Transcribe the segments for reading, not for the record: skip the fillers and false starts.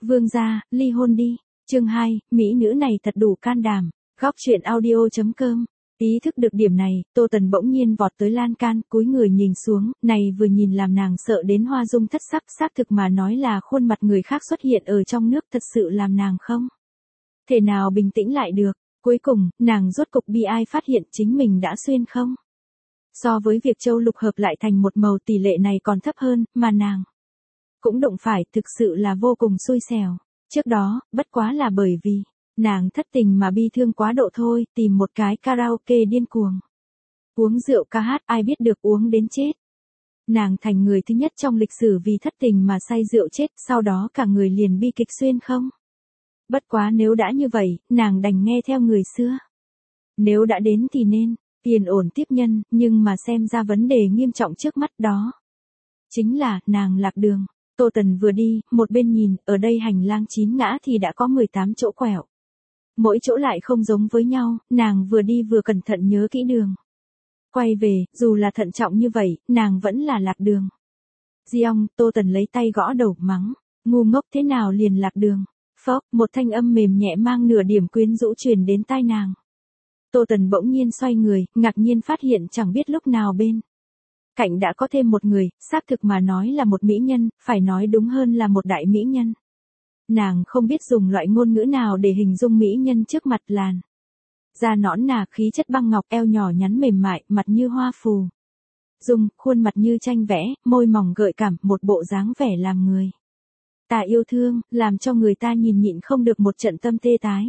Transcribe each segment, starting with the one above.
Vương gia, ly hôn đi. Chương 2, mỹ nữ này thật đủ can đảm. Góc truyện audio.com. Ý thức được điểm này, Tô Tần bỗng nhiên vọt tới lan can, cúi người nhìn xuống, này vừa nhìn làm nàng sợ đến hoa dung thất sắc, xác thực mà nói là khuôn mặt người khác xuất hiện ở trong nước thật sự làm nàng không thể nào bình tĩnh lại được. Cuối cùng, nàng rốt cục bi ai phát hiện chính mình đã xuyên không. So với việc châu lục hợp lại thành một màu tỷ lệ này còn thấp hơn, mà nàng cũng đụng phải, thực sự là vô cùng xui xẻo. Trước đó, bất quá là bởi vì nàng thất tình mà bi thương quá độ thôi, tìm một cái karaoke điên cuồng. Uống rượu ca hát, ai biết được uống đến chết. Nàng thành người thứ nhất trong lịch sử vì thất tình mà say rượu chết, sau đó cả người liền bi kịch xuyên không. Bất quá nếu đã như vậy, nàng đành nghe theo người xưa. Nếu đã đến thì nên yên ổn tiếp nhân, nhưng mà xem ra vấn đề nghiêm trọng trước mắt đó chính là nàng lạc đường. Tô Tần vừa đi, một bên nhìn, ở đây hành lang 9 ngã thì đã có 18 chỗ quẹo. Mỗi chỗ lại không giống với nhau, nàng vừa đi vừa cẩn thận nhớ kỹ đường. Quay về, dù là thận trọng như vậy, nàng vẫn là lạc đường. Giong, Tô Tần lấy tay gõ đầu mắng, ngu ngốc thế nào liền lạc đường. Phốc, một thanh âm mềm nhẹ mang nửa điểm quyến rũ truyền đến tai nàng. Tô Tần bỗng nhiên xoay người, ngạc nhiên phát hiện chẳng biết lúc nào bên cạnh đã có thêm một người, xác thực mà nói là một mỹ nhân, phải nói đúng hơn là một đại mỹ nhân. Nàng không biết dùng loại ngôn ngữ nào để hình dung mỹ nhân trước mặt. Làn da nõn nà, khí chất băng ngọc, eo nhỏ nhắn mềm mại, mặt như hoa phù dung, khuôn mặt như tranh vẽ, môi mỏng gợi cảm, một bộ dáng vẻ làm người ta yêu thương, làm cho người ta nhìn nhịn không được một trận tâm tê tái.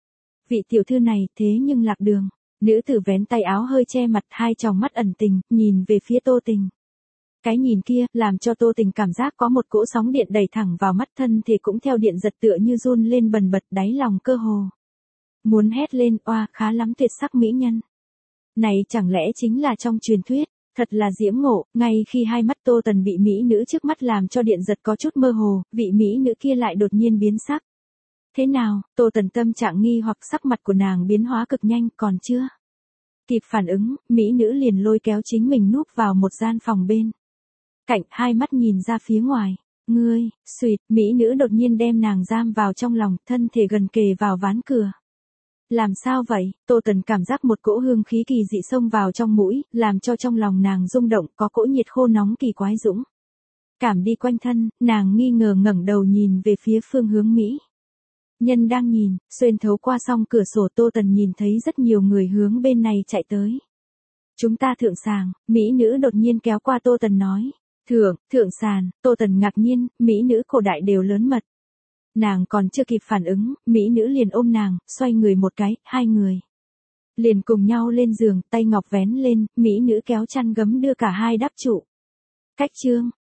Vị tiểu thư này thế nhưng lạc đường. Nữ tử vén tay áo hơi che mặt, hai tròng mắt ẩn tình, nhìn về phía Tô Tình. Cái nhìn kia, làm cho Tô Tình cảm giác có một cỗ sóng điện đẩy thẳng vào mắt, thân thì cũng theo điện giật tựa như run lên bần bật, đáy lòng cơ hồ muốn hét lên, oa, khá lắm tuyệt sắc mỹ nhân. Này chẳng lẽ chính là trong truyền thuyết, thật là diễm ngộ. Ngay khi hai mắt Tô Tần bị mỹ nữ trước mắt làm cho điện giật có chút mơ hồ, vị mỹ nữ kia lại đột nhiên biến sắc. Thế nào? Tô Tần tâm trạng nghi hoặc, sắc mặt của nàng biến hóa cực nhanh, còn chưa kịp phản ứng, mỹ nữ liền lôi kéo chính mình núp vào một gian phòng bên cạnh, hai mắt nhìn ra phía ngoài. Ngươi, xuyệt, mỹ nữ đột nhiên đem nàng giam vào trong lòng, thân thể gần kề vào ván cửa. Làm sao vậy? Tô Tần cảm giác một cỗ hương khí kỳ dị xông vào trong mũi, làm cho trong lòng nàng rung động, có cỗ nhiệt khô nóng kỳ quái dũng cảm đi quanh thân. Nàng nghi ngờ ngẩng đầu nhìn về phía phương hướng mỹ nhân đang nhìn. Xuyên thấu qua song cửa sổ, Tô Tần nhìn thấy rất nhiều người hướng bên này chạy tới. Chúng ta thượng sàng, mỹ nữ đột nhiên kéo qua Tô Tần nói. Thượng sàn. Tô Tần ngạc nhiên, mỹ nữ cổ đại đều lớn mật. Nàng còn chưa kịp phản ứng, mỹ nữ liền ôm nàng, xoay người một cái, hai người liền cùng nhau lên giường, tay ngọc vén lên, mỹ nữ kéo chăn gấm đưa cả hai đắp trụ. Cách chương,